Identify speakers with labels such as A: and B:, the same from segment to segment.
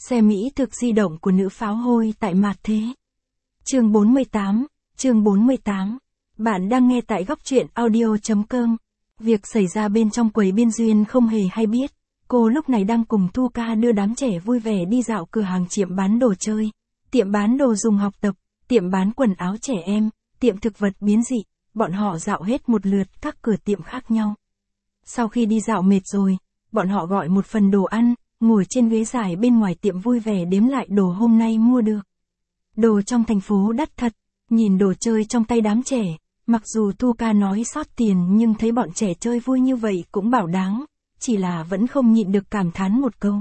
A: Xe Mỹ thực di động của nữ pháo hôi tại Mạt Thế. Chương 48. Bạn đang nghe tại góc truyện audio.com. Việc xảy ra bên trong quầy Biên Duyên không hề hay biết. Cô lúc này đang cùng Thu Ca đưa đám trẻ vui vẻ đi dạo cửa hàng tiệm bán đồ chơi, tiệm bán đồ dùng học tập, tiệm bán quần áo trẻ em, tiệm thực vật biến dị. Bọn họ dạo hết một lượt các cửa tiệm khác nhau. Sau khi đi dạo mệt rồi, bọn họ gọi một phần đồ ăn, ngồi trên ghế dài bên ngoài tiệm vui vẻ đếm lại đồ hôm nay mua được. Đồ trong thành phố đắt thật, nhìn đồ chơi trong tay đám trẻ, mặc dù Thu Ca nói sót tiền nhưng thấy bọn trẻ chơi vui như vậy cũng bảo đáng, chỉ là vẫn không nhịn được cảm thán một câu.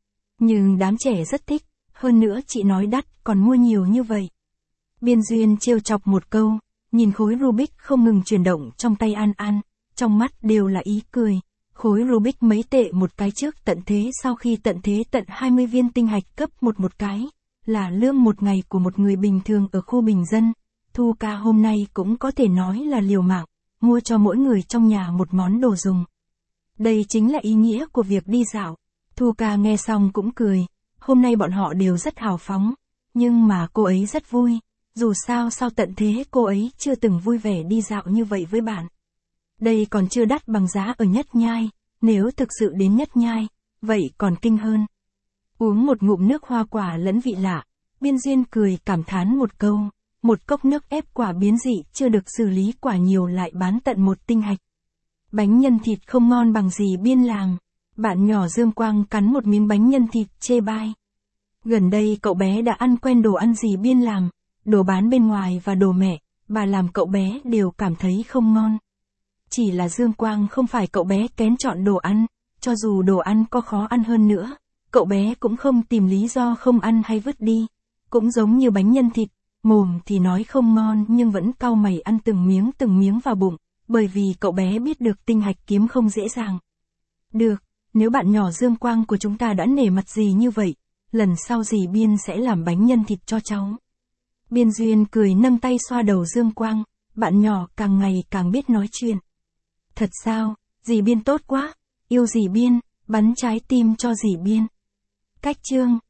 A: Nhưng đám trẻ rất thích, hơn nữa chị nói đắt còn mua nhiều như vậy. Biên Duyên trêu chọc một câu, nhìn khối Rubik không ngừng chuyển động trong tay An An, trong mắt đều là ý cười. Khối Rubik mấy tệ một cái trước tận thế, sau khi tận thế tận 20 viên tinh hạch cấp một cái, là lương một ngày của một người bình thường ở khu bình dân. Thu Ca hôm nay cũng có thể nói là liều mạng, mua cho mỗi người trong nhà một món đồ dùng. Đây chính là ý nghĩa của việc đi dạo. Thu Ca nghe xong cũng cười, hôm nay bọn họ đều rất hào phóng, nhưng mà cô ấy rất vui, dù sao sau tận thế cô ấy chưa từng vui vẻ đi dạo như vậy với bạn. Đây còn chưa đắt bằng giá ở Nhất Nhai, nếu thực sự đến Nhất Nhai, vậy còn kinh hơn. Uống một ngụm nước hoa quả lẫn vị lạ, Biên Duyên cười cảm thán một câu, một cốc nước ép quả biến dị chưa được xử lý quả nhiều lại bán tận một tinh hạch. Bánh nhân thịt không ngon bằng gì Biên làm. Bạn nhỏ Dương Quang cắn một miếng bánh nhân thịt chê bai. Gần đây cậu bé đã ăn quen đồ ăn gì Biên làm, đồ bán bên ngoài và đồ mẹ, bà làm cậu bé đều cảm thấy không ngon. Chỉ là Dương Quang không phải cậu bé kén chọn đồ ăn, cho dù đồ ăn có khó ăn hơn nữa, cậu bé cũng không tìm lý do không ăn hay vứt đi. Cũng giống như bánh nhân thịt, mồm thì nói không ngon nhưng vẫn cau mày ăn từng miếng vào bụng, bởi vì cậu bé biết được tinh hạch kiếm không dễ dàng. Được, nếu bạn nhỏ Dương Quang của chúng ta đã nể mặt gì như vậy, lần sau dì Biên sẽ làm bánh nhân thịt cho cháu. Biên Duyên cười nâng tay xoa đầu Dương Quang, bạn nhỏ càng ngày càng biết nói chuyện. Thật sao, dì Biên tốt quá, yêu dì Biên, bắn trái tim cho dì Biên. Cách chương